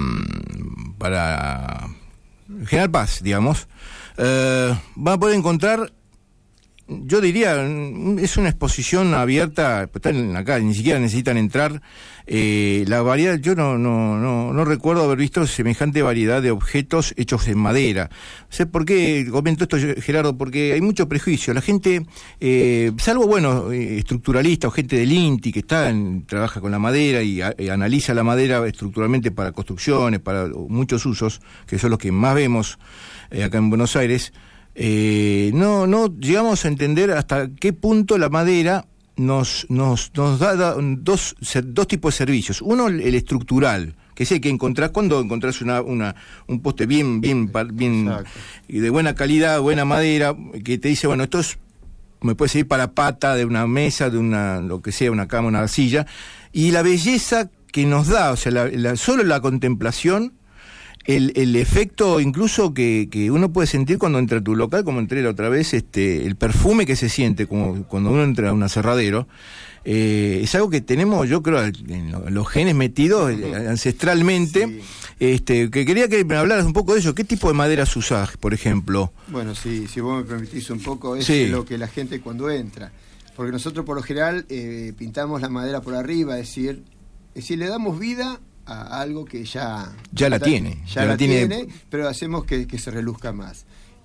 General Paz, digamos. Van a poder encontrar, yo diría, es una exposición abierta, están acá, ni siquiera necesitan entrar. La variedad, yo no recuerdo haber visto semejante variedad de objetos hechos en madera. ¿Sé por qué comento esto, Gerardo? Porque hay mucho prejuicio. La gente, salvo, estructuralista o gente del INTI que trabaja con la madera y analiza la madera estructuralmente para construcciones, para muchos usos, que son los que más vemos acá en Buenos Aires, no llegamos a entender hasta qué punto la madera nos da dos tipos de servicios. Uno, el estructural, que es el que encontrás cuando encontrás un poste bien y de buena calidad, buena madera, que te dice, esto me puede servir para pata de una mesa, de lo que sea, una cama, una silla, y la belleza que nos da, o sea, solo la contemplación, el efecto incluso que uno puede sentir cuando entra a tu local, como entré la otra vez, el perfume que se siente como cuando uno entra a un aserradero, es algo que tenemos, yo creo, en los genes metidos ancestralmente. Que quería que me hablaras un poco de eso. ¿Qué tipo de maderas usás, por ejemplo? Bueno, si vos me permitís un poco, es lo que la gente cuando entra, porque nosotros por lo general pintamos la madera por arriba, es decir, le damos vida a algo que ya la tiene, pero hacemos que se reluzca más.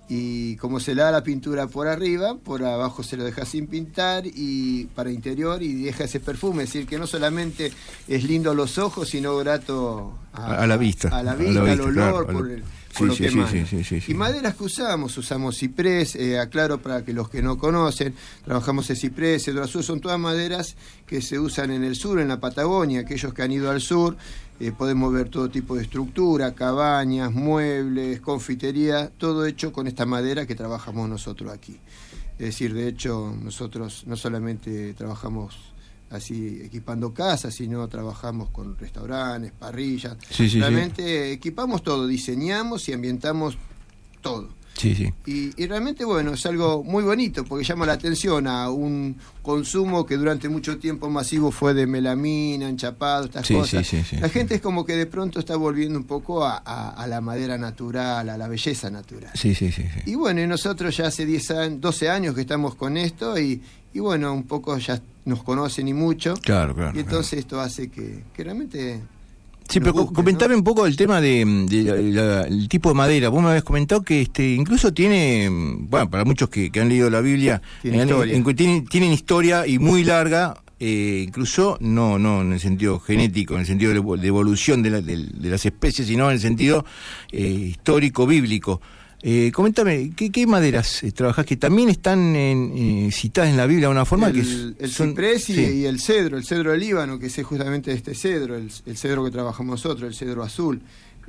y como se le da la pintura por arriba, por abajo se lo deja sin pintar y para interior y deja ese perfume, es decir, que no solamente es lindo a los ojos, sino grato a la vista, al olor, claro, por lo que emana. Sí. Y maderas que usamos ciprés, aclaro para que los que no conocen, trabajamos el ciprés, cedro azul, son todas maderas que se usan en el sur, en la Patagonia. Aquellos que han ido al sur podemos ver todo tipo de estructura, cabañas, muebles, confitería, todo hecho con esta madera que trabajamos nosotros aquí. Es decir, de hecho, nosotros no solamente trabajamos así equipando casas, sino trabajamos con restaurantes, parrillas. Realmente equipamos todo, diseñamos y ambientamos todo. Y realmente, bueno, es algo muy bonito porque llama la atención a un consumo que durante mucho tiempo masivo fue de melamina, enchapado, estas cosas. La gente es como que de pronto está volviendo un poco a la madera natural, a la belleza natural. Y bueno, y nosotros ya hace 12 años que estamos con esto y bueno, un poco ya nos conocen y mucho. Claro. Y entonces esto hace que realmente... Sí, pero comentame un poco el tema el tipo de madera. Vos me habías comentado que incluso tiene, bueno, para muchos que han leído la Biblia, tienen historia y muy larga, incluso no en el sentido genético, en el sentido de evolución de las especies, sino en el sentido histórico, bíblico. Coméntame, ¿qué maderas trabajás que también están citadas en la Biblia de una forma? El ciprés y el cedro del Líbano, que es justamente este cedro, el cedro que trabajamos nosotros, el cedro azul.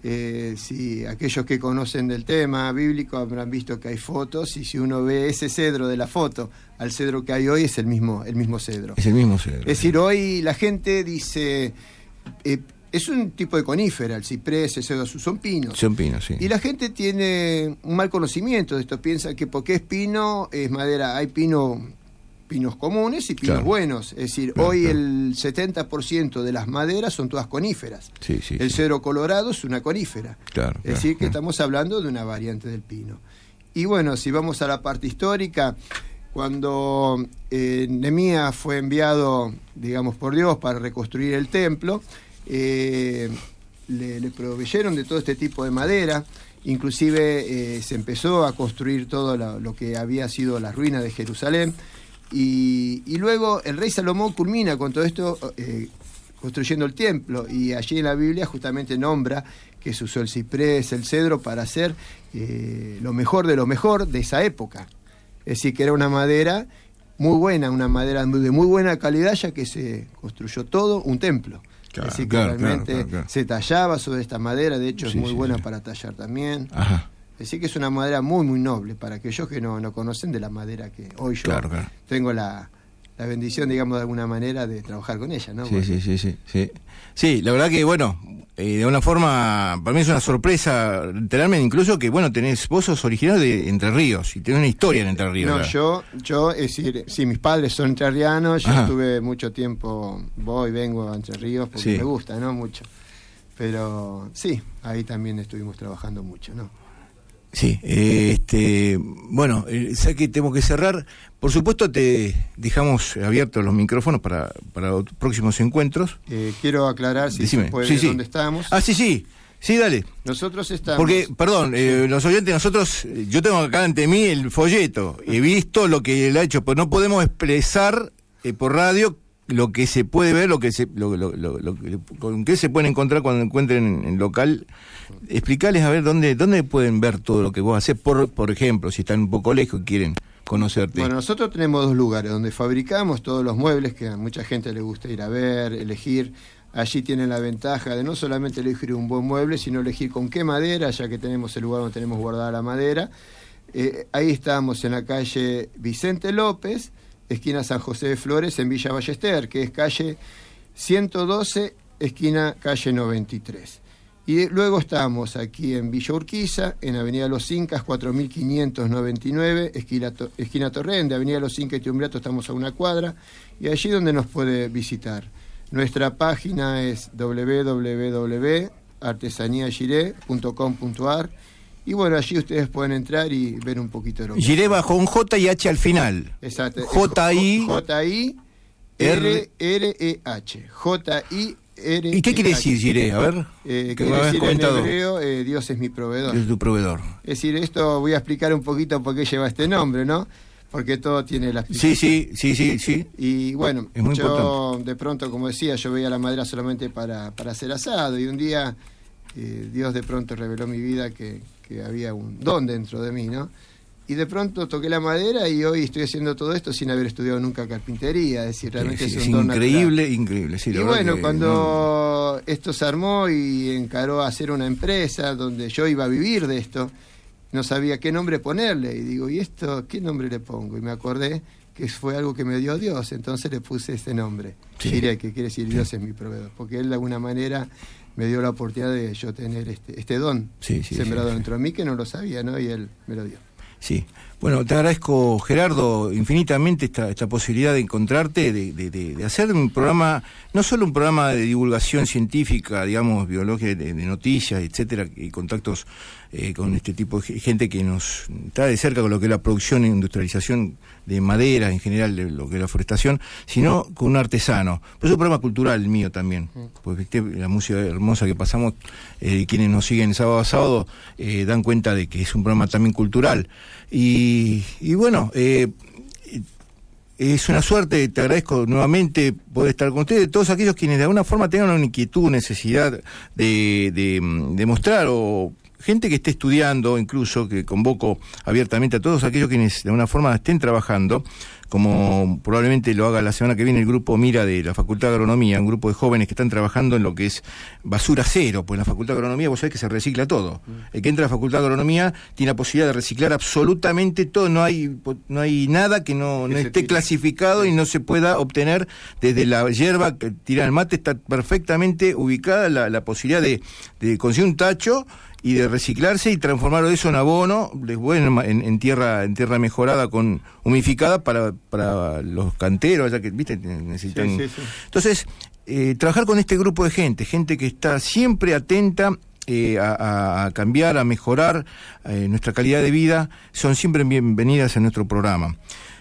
Si aquellos que conocen del tema bíblico habrán visto que hay fotos, y si uno ve ese cedro de la foto al cedro que hay hoy, es el mismo cedro. Es el mismo cedro. Es decir, hoy la gente dice... es un tipo de conífera, el ciprés, el cedro azul, son pinos. Son pinos, sí. Y la gente tiene un mal conocimiento de esto, piensa que porque es pino, es madera. Hay pinos comunes y pinos buenos. Es decir, hoy el 70% de las maderas son todas coníferas. El cedro colorado es una conífera. Es decir, que estamos hablando de una variante del pino. Y bueno, si vamos a la parte histórica, cuando Nehemías fue enviado, digamos, por Dios para reconstruir el templo, le proveyeron de todo este tipo de madera. Inclusive se empezó a construir todo lo que había sido las ruinas de Jerusalén y luego el rey Salomón culmina con todo esto construyendo el templo, y allí en la Biblia justamente nombra que se usó el ciprés, el cedro para hacer lo mejor de esa época. Es decir, que era una madera muy buena, una madera de muy buena calidad, ya que se construyó todo un templo. Así que realmente se tallaba sobre esta madera, de hecho es muy buena para tallar también. Así que es una madera muy muy noble para aquellos que no conocen de la madera que hoy yo tengo la bendición, digamos, de alguna manera de trabajar con ella, ¿no? Sí, la verdad que, bueno, de una forma, para mí es una sorpresa, enterarme incluso que, bueno, vos sos originario de Entre Ríos y tenés una historia en Entre Ríos. No, yo, es decir, sí, mis padres son entrerrianos, yo estuve mucho tiempo, vengo a Entre Ríos porque me gusta, ¿no? Mucho. Pero sí, ahí también estuvimos trabajando mucho, ¿no? Sí, bueno, sé que tengo que cerrar. Por supuesto, te dejamos abiertos los micrófonos para los próximos encuentros. Quiero aclarar si se puede ver dónde estamos. Sí, dale. Nosotros estamos... Porque, perdón, los oyentes, yo tengo acá ante mí el folleto, he visto lo que él ha hecho, pero no podemos expresar por radio lo que se puede ver, con qué se pueden encontrar cuando encuentren en local. Explicarles a ver dónde pueden ver todo lo que vos hacés, por ejemplo, si están un poco lejos y quieren conocerte. Bueno, nosotros tenemos 2 lugares donde fabricamos todos los muebles que a mucha gente le gusta ir a ver, elegir. Allí tienen la ventaja de no solamente elegir un buen mueble, sino elegir con qué madera, ya que tenemos el lugar donde tenemos guardada la madera. Ahí estamos en la calle Vicente López, esquina San José de Flores, en Villa Ballester, que es calle 112, esquina calle 93. Y luego estamos aquí en Villa Urquiza, en Avenida Los Incas, 4599, esquina Torrente, Avenida Los Incas y Triunvirato, estamos a una cuadra, y allí donde nos puede visitar. Nuestra página es www.artesaniagiré.com.ar, y bueno, allí ustedes pueden entrar y ver un poquito de lo que... Giré bajo un J y H al final. Exacto. J-I... J-I-R-R-E-H. J-I ¿Y qué quiere decir Jireh? A ver, que me habías comentado. En hebreo, Dios es mi proveedor. Dios es tu proveedor. Es decir, esto voy a explicar un poquito por qué lleva este nombre, ¿no? Porque todo tiene la explicación. Sí. Y bueno, es muy yo importante. De pronto, como decía, yo veía la madera solamente para hacer asado, y un día Dios de pronto reveló en mi vida que había un don dentro de mí, ¿no? Y de pronto toqué la madera y hoy estoy haciendo todo esto sin haber estudiado nunca carpintería, es decir, realmente es un don increíble, natural. Increíble. Sí, y bueno, cuando esto se armó y encaró a hacer una empresa donde yo iba a vivir de esto, no sabía qué nombre ponerle, y digo, ¿y esto qué nombre le pongo? Y me acordé que fue algo que me dio Dios, entonces le puse ese nombre, Jireh, que quiere decir Dios es mi proveedor, porque Él de alguna manera me dio la oportunidad de yo tener este don sembrado dentro de mí, que no lo sabía, ¿no? Y Él me lo dio. Sí, bueno, te agradezco, Gerardo, infinitamente esta posibilidad de encontrarte, de hacer un programa, no solo un programa de divulgación científica, digamos, biológica, de noticias, etcétera, y contactos con este tipo de gente que nos está de cerca con lo que es la producción e industrialización de madera, en general, de lo que es la forestación, sino con un artesano. Pues es un programa cultural el mío también, porque la música hermosa que pasamos, quienes nos siguen sábado a sábado, dan cuenta de que es un programa también cultural. Y bueno, es una suerte, te agradezco nuevamente poder estar con ustedes, todos aquellos quienes de alguna forma tengan una inquietud, necesidad de mostrar, o gente que esté estudiando, incluso, que convoco abiertamente a todos aquellos quienes de alguna forma estén trabajando, como probablemente lo haga la semana que viene el grupo Mira de la Facultad de Agronomía, un grupo de jóvenes que están trabajando en lo que es basura cero, pues en la Facultad de Agronomía vos sabés que se recicla todo. El que entra a la Facultad de Agronomía tiene la posibilidad de reciclar absolutamente todo, no hay nada que no esté clasificado y no se pueda obtener. Desde la hierba que tira el mate está perfectamente ubicada la posibilidad de conseguir un tacho y de reciclarse y transformarlo eso en abono, después en tierra mejorada, con humificada para los canteros, ya que viste necesitan. Sí. Entonces, trabajar con este grupo de gente que está siempre atenta a cambiar, a mejorar nuestra calidad de vida, son siempre bienvenidas a nuestro programa.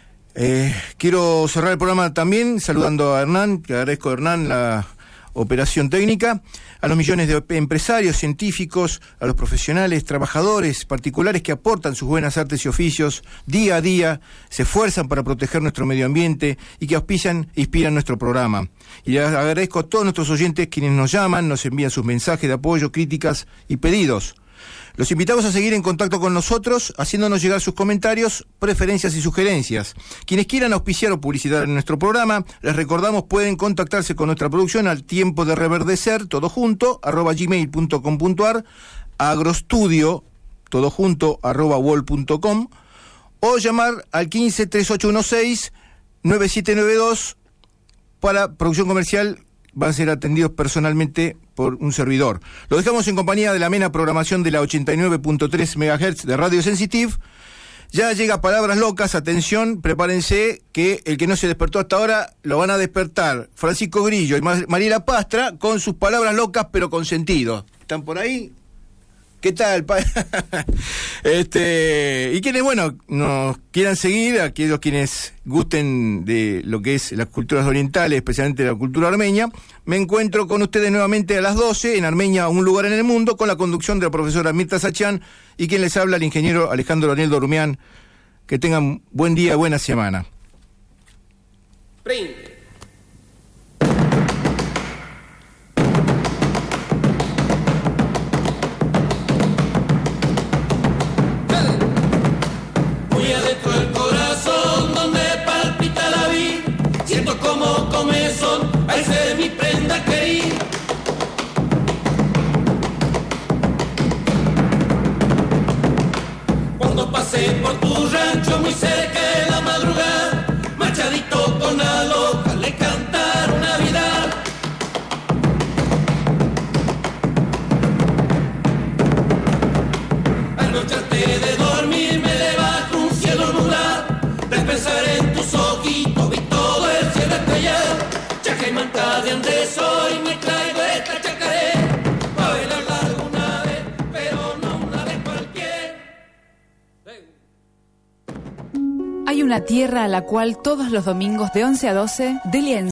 Quiero cerrar el programa también saludando a Hernán, que agradezco a Hernán la operación técnica, a los millones de empresarios, científicos, a los profesionales, trabajadores, particulares que aportan sus buenas artes y oficios día a día, se esfuerzan para proteger nuestro medio ambiente y que auspician e inspiran nuestro programa. Y les agradezco a todos nuestros oyentes quienes nos llaman, nos envían sus mensajes de apoyo, críticas y pedidos. Los invitamos a seguir en contacto con nosotros, haciéndonos llegar sus comentarios, preferencias y sugerencias. Quienes quieran auspiciar o publicitar en nuestro programa, les recordamos pueden contactarse con nuestra producción al tiempo de reverdecer, todo junto, @gmail.com.ar, agrostudio, todo junto, @wall.com, o llamar al 15 3816 9792 para producción comercial. Van a ser atendidos personalmente por un servidor. Lo dejamos en compañía de la amena programación de la 89.3 MHz de Radio Sensitive. Ya llega Palabras Locas, atención, prepárense que el que no se despertó hasta ahora lo van a despertar Francisco Grillo y Mariela Pastra con sus palabras locas pero con sentido. ¿Están por ahí? ¿Qué tal? Y quienes, bueno, nos quieran seguir, aquellos quienes gusten de lo que es las culturas orientales, especialmente la cultura armenia, me encuentro con ustedes nuevamente a las 12 en Armenia, un lugar en el mundo, con la conducción de la profesora Mirta Sachán y quien les habla, el ingeniero Alejandro Daniel Dorumián. Que tengan buen día, buena semana. Pasé por tu rancho muy cerca de la madrugada, machadito con la loca le cantaron Navidad. Al noche antes de dormirme debajo un cielo nublado, de pensar en tus ojitos vi todo el cielo estrellado. Chaca y manta de Andrés hoy me traigo esta chacarera, pa' bailarla alguna vez, pero no una vez cualquiera. Hay una tierra a la cual todos los domingos de 11 a 12, Delia